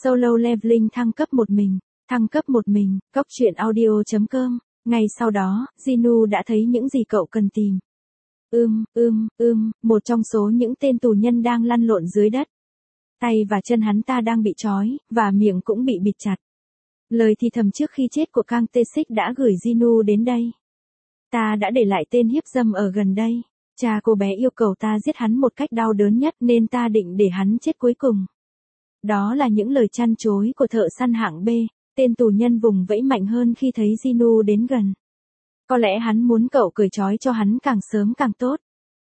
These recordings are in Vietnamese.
Solo Leveling thăng cấp một mình. Thăng cấp một mình, Cóc truyện audio.com. Ngay sau đó, Jinu đã thấy những gì cậu cần tìm. Một trong số những tên tù nhân đang lăn lộn dưới đất. Tay và chân hắn ta đang bị trói, và miệng cũng bị bịt chặt. Lời thì thầm trước khi chết của Kang Tae-sik đã gửi Jinu đến đây. Ta đã để lại tên hiếp dâm ở gần đây. Cha cô bé yêu cầu ta giết hắn một cách đau đớn nhất nên ta định để hắn chết cuối cùng. Đó là những lời chăn chối của thợ săn hạng B. Tên tù nhân vùng vẫy mạnh hơn khi thấy Jinu đến gần. Có lẽ hắn muốn cậu cởi trói cho hắn càng sớm càng tốt.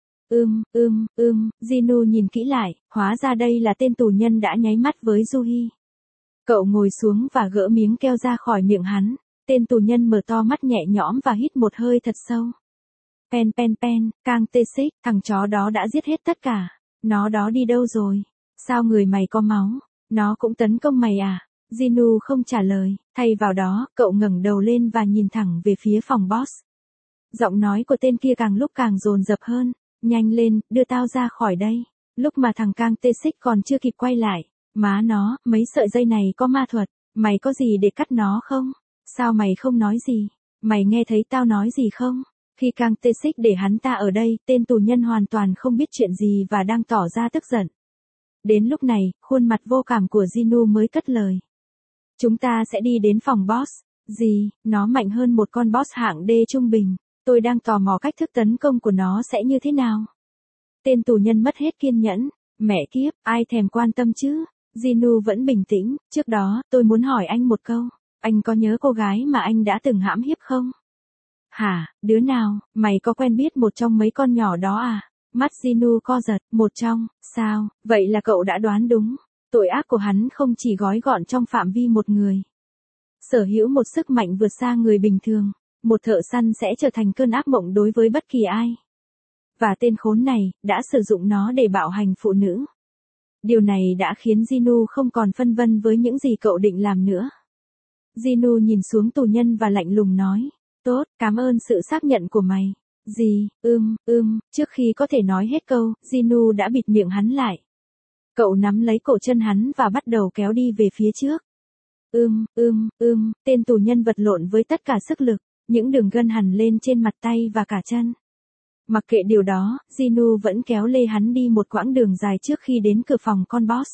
Jinu nhìn kỹ lại, hóa ra đây là tên tù nhân đã nháy mắt với Juhi. Cậu ngồi xuống và gỡ miếng keo ra khỏi miệng hắn. Tên tù nhân mở to mắt nhẹ nhõm và hít một hơi thật sâu. Pen, Kang Tae-sik, thằng chó đó đã giết hết tất cả. Nó đó đi đâu rồi? Sao người mày có máu? Nó cũng tấn công mày à? Jinu không trả lời, thay vào đó, cậu ngẩng đầu lên và nhìn thẳng về phía phòng boss. Giọng nói của tên kia càng lúc càng dồn dập hơn. Nhanh lên, đưa tao ra khỏi đây. Lúc mà thằng Kang Tae-sik còn chưa kịp quay lại. Má nó, mấy sợi dây này có ma thuật. Mày có gì để cắt nó không? Sao mày không nói gì? Mày nghe thấy tao nói gì không? Khi Kang Tae-sik để hắn ta ở đây, tên tù nhân hoàn toàn không biết chuyện gì và đang tỏ ra tức giận. Đến lúc này, khuôn mặt vô cảm của Jinu mới cất lời. Chúng ta sẽ đi đến phòng boss. Gì, nó mạnh hơn một con boss hạng D trung bình. Tôi đang tò mò cách thức tấn công của nó sẽ như thế nào. Tên tù nhân mất hết kiên nhẫn. Mẹ kiếp, ai thèm quan tâm chứ? Jinu vẫn bình tĩnh. Trước đó, tôi muốn hỏi anh một câu. Anh có nhớ cô gái mà anh đã từng hãm hiếp không? Hả, đứa nào, mày có quen biết một trong mấy con nhỏ đó à? Mắt Jinu co giật, một trong, sao, vậy là cậu đã đoán đúng. Tội ác của hắn không chỉ gói gọn trong phạm vi một người. Sở hữu một sức mạnh vượt xa người bình thường, một thợ săn sẽ trở thành cơn ác mộng đối với bất kỳ ai. Và tên khốn này, đã sử dụng nó để bạo hành phụ nữ. Điều này đã khiến Jinu không còn phân vân với những gì cậu định làm nữa. Jinu nhìn xuống tù nhân và lạnh lùng nói. Tốt, cảm ơn sự xác nhận của mày. Gì, trước khi có thể nói hết câu, Jinu đã bịt miệng hắn lại. Cậu nắm lấy cổ chân hắn và bắt đầu kéo đi về phía trước. Tên tù nhân vật lộn với tất cả sức lực, những đường gân hằn lên trên mặt tay và cả chân. Mặc kệ điều đó, Jinu vẫn kéo lê hắn đi một quãng đường dài trước khi đến cửa phòng con boss.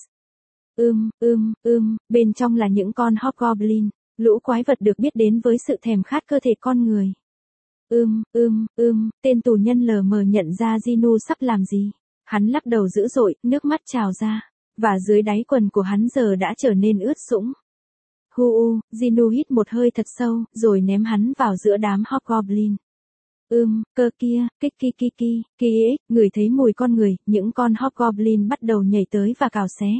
Bên trong là những con hobgoblin, lũ quái vật được biết đến với sự thèm khát cơ thể con người. Tên tù nhân lờ mờ nhận ra Jinu sắp làm gì. Hắn lắc đầu dữ dội, nước mắt trào ra, và dưới đáy quần của hắn giờ đã trở nên ướt sũng. Jinu hít một hơi thật sâu, rồi ném hắn vào giữa đám hobgoblin. Cơ kia, người thấy mùi con người, những con hobgoblin bắt đầu nhảy tới và cào xé.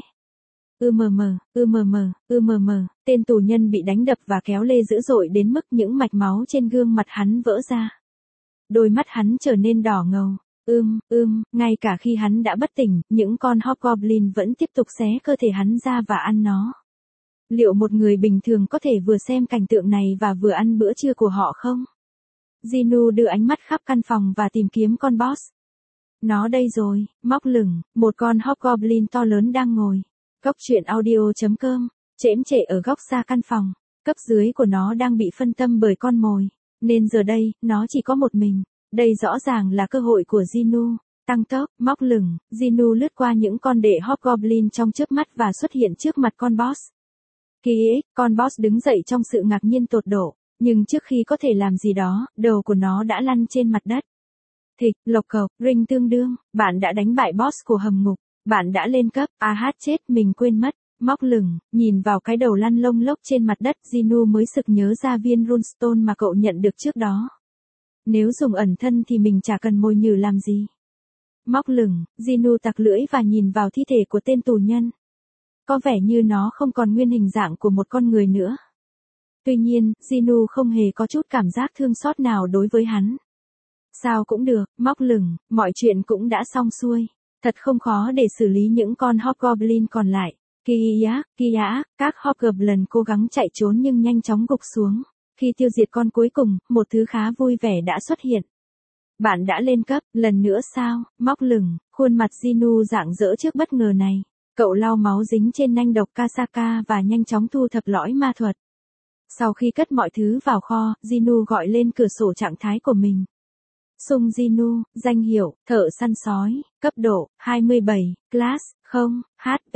Tên tù nhân bị đánh đập và kéo lê dữ dội đến mức những mạch máu trên gương mặt hắn vỡ ra. Đôi mắt hắn trở nên đỏ ngầu. Ngay cả khi hắn đã bất tỉnh, những con hobgoblin vẫn tiếp tục xé cơ thể hắn ra và ăn nó. Liệu một người bình thường có thể vừa xem cảnh tượng này và vừa ăn bữa trưa của họ không? Jinu đưa ánh mắt khắp căn phòng và tìm kiếm con boss. Nó đây rồi, móc lửng, một con hobgoblin to lớn đang ngồi. Cóc truyện audio.com, chễm chệ ở góc xa căn phòng. Cấp dưới của nó đang bị phân tâm bởi con mồi. Nên giờ đây, nó chỉ có một mình. Đây rõ ràng là cơ hội của Jinu. Tăng tốc, móc lửng, Jinu lướt qua những con đệ hobgoblin trong chớp mắt và xuất hiện trước mặt con boss. Con boss đứng dậy trong sự ngạc nhiên tột độ. Nhưng trước khi có thể làm gì đó, đầu của nó đã lăn trên mặt đất. Thịch, lộc cộc, rinh tương đương, bạn đã đánh bại boss của hầm ngục. Bạn đã lên cấp, chết mình quên mất. Móc lửng, nhìn vào cái đầu lăn lông lốc trên mặt đất, Jinu mới sực nhớ ra viên runestone mà cậu nhận được trước đó. Nếu dùng ẩn thân thì mình chả cần mồi nhử làm gì. Móc lửng, Jinu tặc lưỡi và nhìn vào thi thể của tên tù nhân. Có vẻ như nó không còn nguyên hình dạng của một con người nữa. Tuy nhiên, Jinu không hề có chút cảm giác thương xót nào đối với hắn. Sao cũng được, móc lửng, mọi chuyện cũng đã xong xuôi. Thật không khó để xử lý những con hobgoblin còn lại. Các hobgoblin cố gắng chạy trốn nhưng nhanh chóng gục xuống. Khi tiêu diệt con cuối cùng, một thứ khá vui vẻ đã xuất hiện. Bạn đã lên cấp, lần nữa sao? Móc lửng, khuôn mặt Jinu rạng rỡ trước bất ngờ này. Cậu lau máu dính trên nanh độc Kasaka và nhanh chóng thu thập lõi ma thuật. Sau khi cất mọi thứ vào kho, Jinu gọi lên cửa sổ trạng thái của mình. Sung Jinu, danh hiệu, thợ săn sói, cấp độ, 27, class, 0, HP,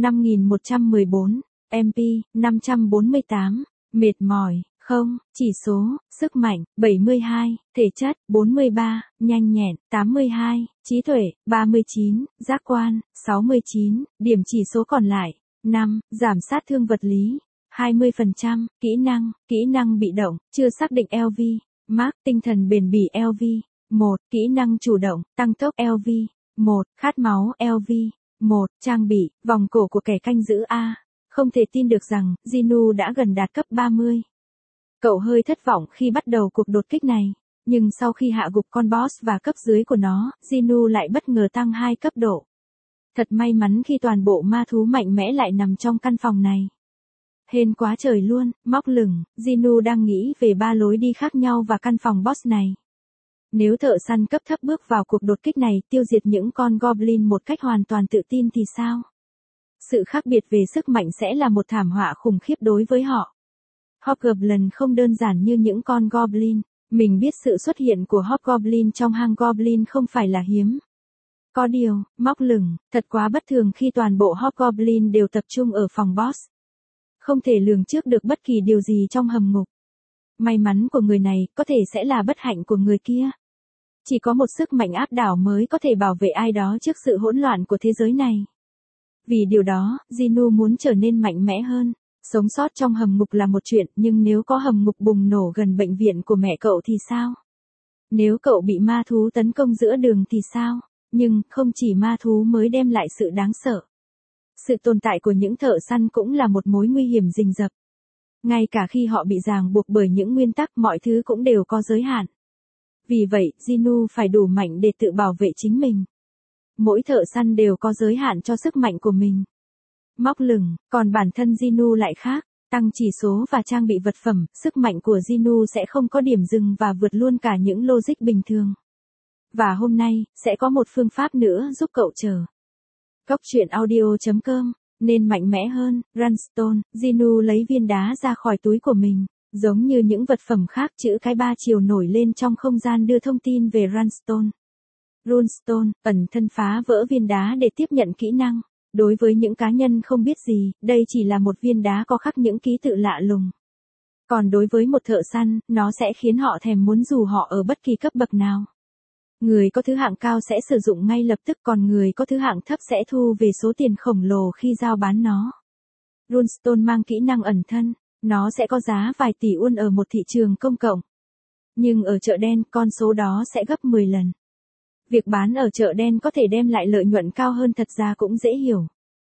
5114, MP, 548, mệt mỏi, 0, chỉ số, sức mạnh, 72, thể chất, 43, nhanh nhẹn, 82, trí tuệ, 39, giác quan, 69, điểm chỉ số còn lại, 5, giảm sát thương vật lý, 20%, kỹ năng bị động, chưa xác định LV, Mark, tinh thần bền bỉ LV, 1, kỹ năng chủ động, tăng tốc LV, 1, khát máu LV, 1, trang bị, vòng cổ của kẻ canh giữ A. Không thể tin được rằng, Jinu đã gần đạt cấp 30. Cậu hơi thất vọng khi bắt đầu cuộc đột kích này, nhưng sau khi hạ gục con boss và cấp dưới của nó, Jinu lại bất ngờ tăng 2 cấp độ. Thật may mắn khi toàn bộ ma thú mạnh mẽ lại nằm trong căn phòng này. Hên quá trời luôn, móc lửng, Jinu đang nghĩ về 3 lối đi khác nhau và căn phòng boss này. Nếu thợ săn cấp thấp bước vào cuộc đột kích này tiêu diệt những con goblin một cách hoàn toàn tự tin thì sao? Sự khác biệt về sức mạnh sẽ là một thảm họa khủng khiếp đối với họ. Hobgoblin không đơn giản như những con goblin. Mình biết sự xuất hiện của Hobgoblin trong hang goblin không phải là hiếm. Có điều, móc lửng, thật quá bất thường khi toàn bộ Hobgoblin đều tập trung ở phòng boss. Không thể lường trước được bất kỳ điều gì trong hầm ngục. May mắn của người này có thể sẽ là bất hạnh của người kia. Chỉ có một sức mạnh áp đảo mới có thể bảo vệ ai đó trước sự hỗn loạn của thế giới này. Vì điều đó, Jinu muốn trở nên mạnh mẽ hơn. Sống sót trong hầm ngục là một chuyện, nhưng nếu có hầm ngục bùng nổ gần bệnh viện của mẹ cậu thì sao? Nếu cậu bị ma thú tấn công giữa đường thì sao? Nhưng, không chỉ ma thú mới đem lại sự đáng sợ. Sự tồn tại của những thợ săn cũng là một mối nguy hiểm rình rập. Ngay cả khi họ bị ràng buộc bởi những nguyên tắc, mọi thứ cũng đều có giới hạn. Vì vậy, Jinu phải đủ mạnh để tự bảo vệ chính mình. Mỗi thợ săn đều có giới hạn cho sức mạnh của mình. Móc lửng, còn bản thân Jinu lại khác, tăng chỉ số và trang bị vật phẩm, sức mạnh của Jinu sẽ không có điểm dừng và vượt luôn cả những logic bình thường. Và hôm nay, sẽ có một phương pháp nữa giúp cậu chờ. Goctruyện.audio.com, nên mạnh mẽ hơn, Runestone, Jinu lấy viên đá ra khỏi túi của mình, giống như những vật phẩm khác chữ cái 3 chiều nổi lên trong không gian đưa thông tin về Runestone. Runestone, ẩn thân phá vỡ viên đá để tiếp nhận kỹ năng. Đối với những cá nhân không biết gì, đây chỉ là một viên đá có khắc những ký tự lạ lùng. Còn đối với một thợ săn, nó sẽ khiến họ thèm muốn dù họ ở bất kỳ cấp bậc nào. Người có thứ hạng cao sẽ sử dụng ngay lập tức, còn người có thứ hạng thấp sẽ thu về số tiền khổng lồ khi giao bán nó. Runestone mang kỹ năng ẩn thân, nó sẽ có giá vài tỷ won ở một thị trường công cộng. Nhưng ở chợ đen, con số đó sẽ gấp 10 lần. Việc bán ở chợ đen có thể đem lại lợi nhuận cao hơn thật ra cũng dễ hiểu.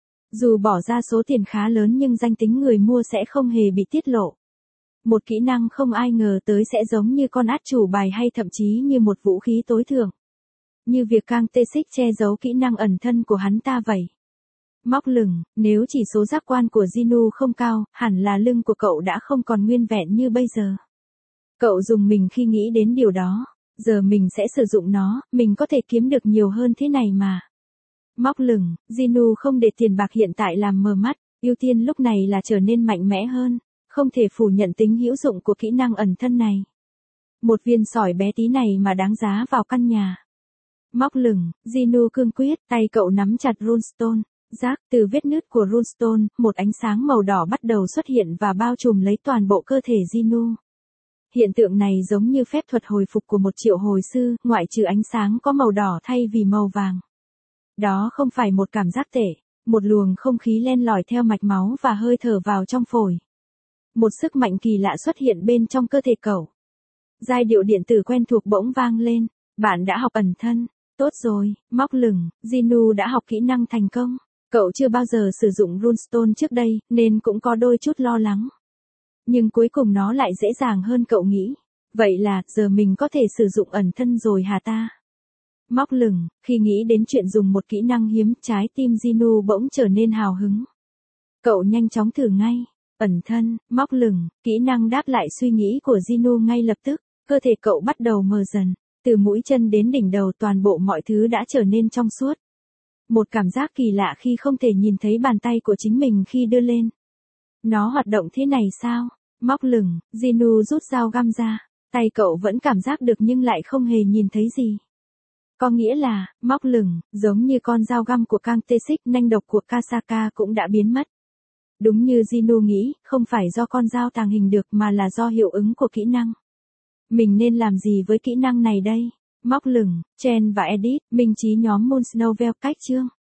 Dù bỏ ra số tiền khá lớn nhưng danh tính người mua sẽ không hề bị tiết lộ. Một kỹ năng không ai ngờ tới sẽ giống như con át chủ bài hay thậm chí như một vũ khí tối thượng. Như việc Kang Tae-sik che giấu kỹ năng ẩn thân của hắn ta vậy. Móc lửng, nếu chỉ số giác quan của Jinu không cao, hẳn là lưng của cậu đã không còn nguyên vẹn như bây giờ. Cậu dùng mình khi nghĩ đến điều đó. Giờ mình sẽ sử dụng nó, mình có thể kiếm được nhiều hơn thế này mà. Móc lửng, Jinu không để tiền bạc hiện tại làm mờ mắt, ưu tiên lúc này là trở nên mạnh mẽ hơn, không thể phủ nhận tính hữu dụng của kỹ năng ẩn thân này. Một viên sỏi bé tí này mà đáng giá vào căn nhà. Móc lửng, Jinu cương quyết, tay cậu nắm chặt runestone. Rác, từ vết nứt của runestone, một ánh sáng màu đỏ bắt đầu xuất hiện và bao trùm lấy toàn bộ cơ thể Jinu. Hiện tượng này giống như phép thuật hồi phục của một triệu hồi sư, ngoại trừ ánh sáng có màu đỏ thay vì màu vàng. Đó không phải một cảm giác tệ, một luồng không khí len lỏi theo mạch máu và hơi thở vào trong phổi. Một sức mạnh kỳ lạ xuất hiện bên trong cơ thể cậu. Giai điệu điện tử quen thuộc bỗng vang lên, bạn đã học ẩn thân, tốt rồi, móc lửng, Jinu đã học kỹ năng thành công. Cậu chưa bao giờ sử dụng runestone trước đây, nên cũng có đôi chút lo lắng. Nhưng cuối cùng nó lại dễ dàng hơn cậu nghĩ. Vậy là, giờ mình có thể sử dụng ẩn thân rồi hả ta? Móc lửng, khi nghĩ đến chuyện dùng một kỹ năng hiếm, trái tim Jinu bỗng trở nên hào hứng. Cậu nhanh chóng thử ngay. Ẩn thân, móc lửng, kỹ năng đáp lại suy nghĩ của Jinu ngay lập tức. Cơ thể cậu bắt đầu mờ dần. Từ mũi chân đến đỉnh đầu toàn bộ mọi thứ đã trở nên trong suốt. Một cảm giác kỳ lạ khi không thể nhìn thấy bàn tay của chính mình khi đưa lên. Nó hoạt động thế này sao? Móc lửng, Ginu rút dao găm ra. Tay cậu vẫn cảm giác được nhưng lại không hề nhìn thấy gì. Có nghĩa là, móc lửng, giống như con dao găm của Kang Tae-sik, nanh độc của Kasaka cũng đã biến mất. Đúng như Ginu nghĩ, không phải do con dao tàng hình được mà là do hiệu ứng của kỹ năng. Mình nên làm gì với kỹ năng này đây? Móc lửng, Chen và Edit, minh trí nhóm Moon Snowvel cách chương.